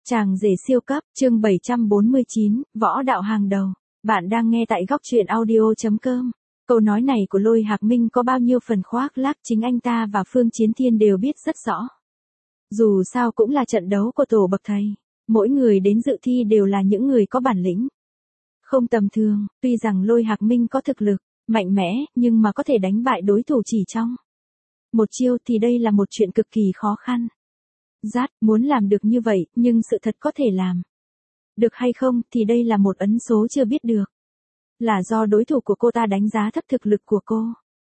Chàng rể siêu cấp, chương 749, võ đạo hàng đầu. Bạn đang nghe tại góc truyện audio.com. Câu nói này của Lôi Hạc Minh có bao nhiêu phần khoác lác chính anh ta và Phương Chiến Thiên đều biết rất rõ. Dù sao cũng là trận đấu của tổ bậc thầy. Mỗi người đến dự thi đều là những người có bản lĩnh. Không tầm thường, tuy rằng Lôi Hạc Minh có thực lực, mạnh mẽ, nhưng mà có thể đánh bại đối thủ chỉ trong một chiêu thì đây là một chuyện cực kỳ khó khăn. Rát, muốn làm được như vậy, nhưng sự thật có thể làm được hay không thì đây là một ấn số chưa biết được. Là do đối thủ của cô ta đánh giá thấp thực lực của cô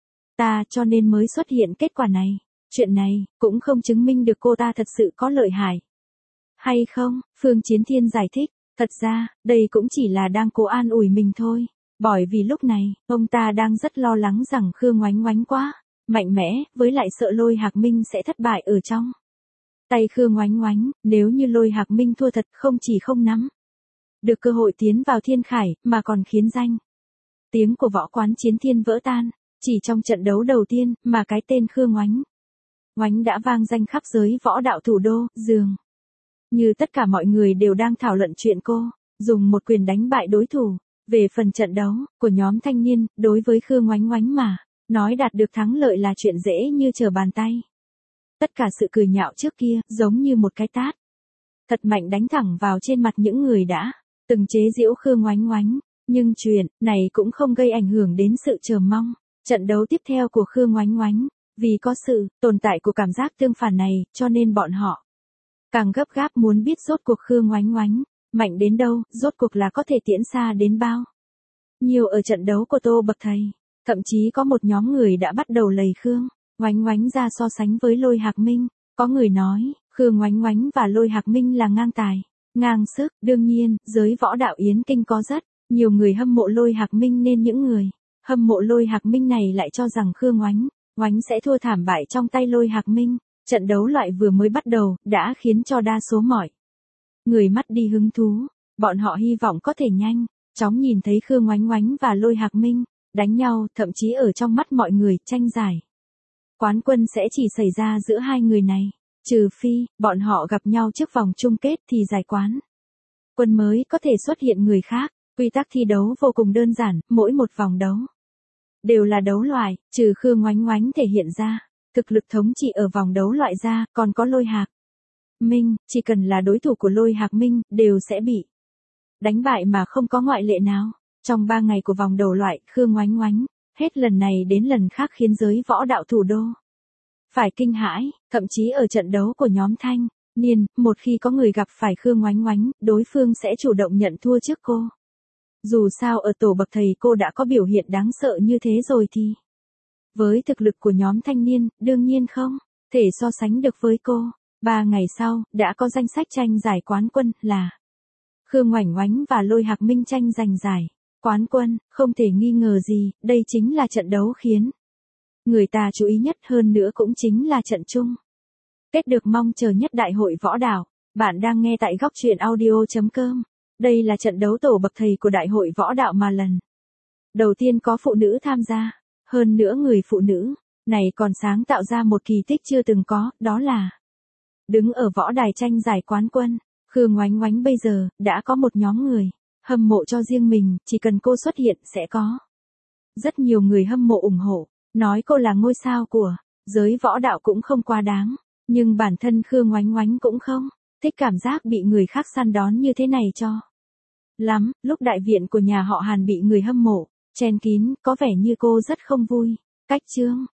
ta cho nên mới xuất hiện kết quả này. Chuyện này cũng không chứng minh được cô ta thật sự có lợi hại hay không, Phương Chiến Thiên giải thích. Thật ra, đây cũng chỉ là đang cố an ủi mình thôi. Bởi vì lúc này, ông ta đang rất lo lắng rằng Khương Ngoánh Ngoánh quá mạnh mẽ, với lại sợ Lôi Hạc Minh sẽ thất bại ở trong tay Khương Ngoánh Ngoánh. Nếu như Lôi Hạc Minh thua thật, không chỉ không nắm được cơ hội tiến vào Thiên Khải, mà còn khiến danh tiếng của võ quán Chiến Thiên vỡ tan. Chỉ trong trận đấu đầu tiên, mà cái tên Khương Ngoánh Ngoánh đã vang danh khắp giới võ đạo thủ đô. Dường như tất cả mọi người đều đang thảo luận chuyện cô dùng một quyền đánh bại đối thủ. Về phần trận đấu của nhóm thanh niên, đối với Khương Ngoánh Ngoánh mà nói đạt được thắng lợi là chuyện dễ như trở bàn tay. Tất cả sự cười nhạo trước kia, giống như một cái tát thật mạnh đánh thẳng vào trên mặt những người đã từng chế giễu Khương Ngoánh Ngoánh. Nhưng chuyện này cũng không gây ảnh hưởng đến sự chờ mong trận đấu tiếp theo của Khương Ngoánh Ngoánh. Vì có sự tồn tại của cảm giác tương phản này, cho nên bọn họ càng gấp gáp muốn biết rốt cuộc Khương Ngoánh Ngoánh mạnh đến đâu, rốt cuộc là có thể tiến xa đến bao nhiêu ở trận đấu của Tô bậc thầy. Thậm chí có một nhóm người đã bắt đầu lầy Khương Ngoánh Ngoánh ra so sánh với Lôi Hạc Minh. Có người nói, Khương Ngoánh Ngoánh và Lôi Hạc Minh là ngang tài, ngang sức. Đương nhiên, giới võ đạo Yến Kinh có rất nhiều người hâm mộ Lôi Hạc Minh, nên những người hâm mộ Lôi Hạc Minh này lại cho rằng Khương Ngoánh Ngoánh sẽ thua thảm bại trong tay Lôi Hạc Minh. Trận đấu loại vừa mới bắt đầu, đã khiến cho đa số mọi người mất đi hứng thú. Bọn họ hy vọng có thể nhanh chóng nhìn thấy Khương Ngoánh Ngoánh và Lôi Hạc Minh đánh nhau, thậm chí ở trong mắt mọi người, tranh giải quán quân sẽ chỉ xảy ra giữa hai người này. Trừ phi, bọn họ gặp nhau trước vòng chung kết thì giải quán quân mới có thể xuất hiện người khác. Quy tắc thi đấu vô cùng đơn giản, mỗi một vòng đấu đều là đấu loại, trừ Khương Ngoánh Ngoánh thể hiện ra thực lực thống trị ở vòng đấu loại ra, còn có Lôi Hạc Minh, chỉ cần là đối thủ của Lôi Hạc Minh, đều sẽ bị đánh bại mà không có ngoại lệ nào. Trong 3 ngày của vòng đấu loại, Khương Ngoánh Ngoánh hết lần này đến lần khác khiến giới võ đạo thủ đô phải kinh hãi. Thậm chí ở trận đấu của nhóm thanh niên, một khi có người gặp phải Khương Ngoánh Ngoánh, đối phương sẽ chủ động nhận thua trước cô. Dù sao ở tổ bậc thầy cô đã có biểu hiện đáng sợ như thế rồi thì với thực lực của nhóm thanh niên, đương nhiên không thể so sánh được với cô. 3 ngày sau, đã có danh sách tranh giải quán quân là Khương Ngoánh Ngoánh và Lôi Hạc Minh tranh giành giải quán quân. Không thể nghi ngờ gì, đây chính là trận đấu khiến người ta chú ý nhất, hơn nữa cũng chính là trận chung kết được mong chờ nhất đại hội võ đạo. Bạn đang nghe tại góc truyện audio.com. Đây là trận đấu tổ bậc thầy của đại hội võ đạo mà lần đầu tiên có phụ nữ tham gia. Hơn nữa người phụ nữ này còn sáng tạo ra một kỳ tích chưa từng có, đó là đứng ở võ đài tranh giải quán quân. Khương Ngoánh Ngoánh bây giờ đã có một nhóm người hâm mộ cho riêng mình, chỉ cần cô xuất hiện sẽ có rất nhiều người hâm mộ ủng hộ, nói cô là ngôi sao của giới võ đạo cũng không quá đáng. Nhưng bản thân Khương Ngoánh Ngoánh cũng không thích cảm giác bị người khác săn đón như thế này cho lắm. Lúc đại viện của nhà họ Hàn bị người hâm mộ chen kín, có vẻ như cô rất không vui. Cách chương